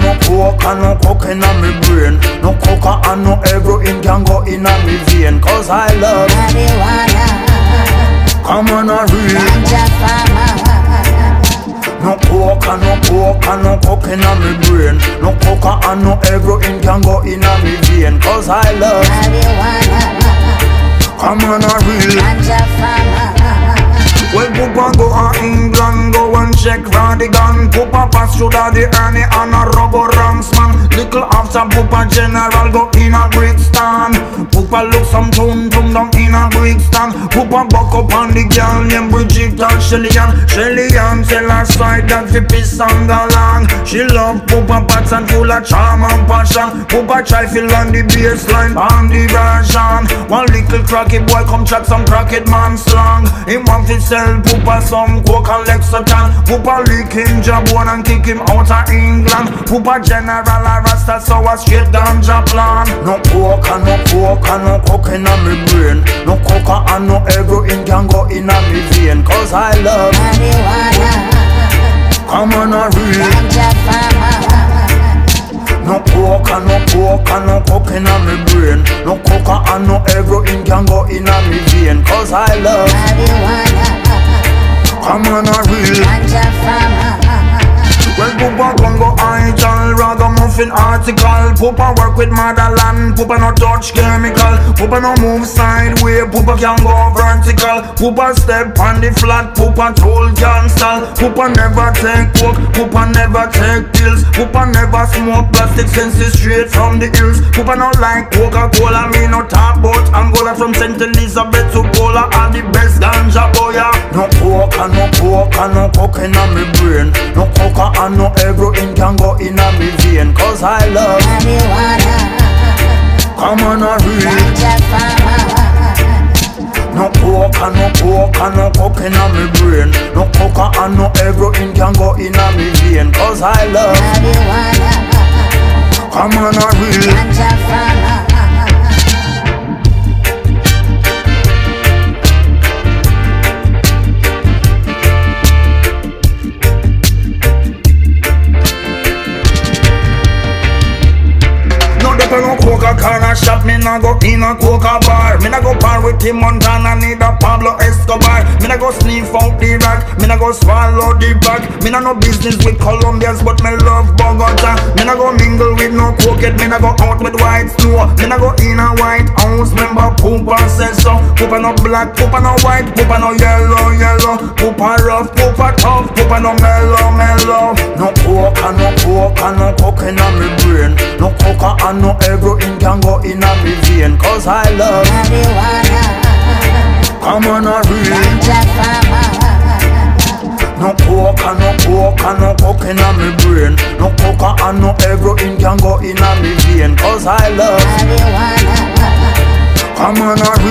no coke and no coke in me brain. No coca and no heroin can go in me vein. Cause I love marijuana. Come on a real Ganja farmer. no coke and no coke in me brain. No coca and no heroin can go in me vein. Cause I love marijuana. Come on a real Ganja farmer. Well, Poopa go to England, go and check for the gun. Poopa pass through the Ernie and a rubber ranks man. Little after Poopa general go in a Brixton. Poopa look some tune down in a Brixton. Poopa buck up on the girl named Bridget and Shelly-Ann. Shelly-Ann tell her side that the piss and along. She love Poopa pats and full of charm and passion. Poopa try feel on the baseline on the version. One little cracky boy come chat some crackhead man slang. Him want to sell Poopa some coke and Lexington. Poopa lick him jabon and kick him out of England. Poopa general a rasta so a straight ganja plan. No coke and no coke in me brain. No coca and no heroin can go in me vein. Cause I love marijuana. Come on a real Ganja farmer. no coke and no coke in me brain. No coca and no heroin can go in me vein. Cause I love marijuana. Come on a real Ganja farmer. Well, Poopa gon' go idle, ragamuffin article. Poopa work with motherland, Poopa no touch chemical. Poopa no move sideways, Poopa can go vertical. Poopa step on the flat, Poopa tool can stall. Poopa never take coke, Poopa never take pills. Poopa never smoke plastic senses straight from the hills. Poopa no like Coca-Cola, me no talk about Angola. From St. Elizabeth to Cola are the best ganja boy. No coke and no coke in me brain. No coca and no heroin can go in me vein. Cause I love marijuana. Come on a real Ganja farmer. no coke and no coke in me brain. No coca and no heroin can go in me vein. Cause I love marijuana. Come on a real Ganja farmer. No coca corner shop, me nah go in a coca bar. Me nah go par with Tim Montana, need a Pablo Escobar. Me nah go sniff out the rock, me nah go swallow the bag. Me nah no business with Colombians, but me love Bogota. Me nah go mingle with no cokehead, me nah go out with white snow. Me nah go in a white house, remember Poopa says so. Poopa no black, Poopa no white, Poopa no yellow. Poopa rough, Poopa tough, Poopa no mellow. No coca, no coke in me brain. No coca and no heroin can go in me vein. Cause I love marijuana. Come on a real Ganja farmer. no coca, no coke in me brain. No coca and no heroin can go in me vein. Cause I love marijuana. Come on a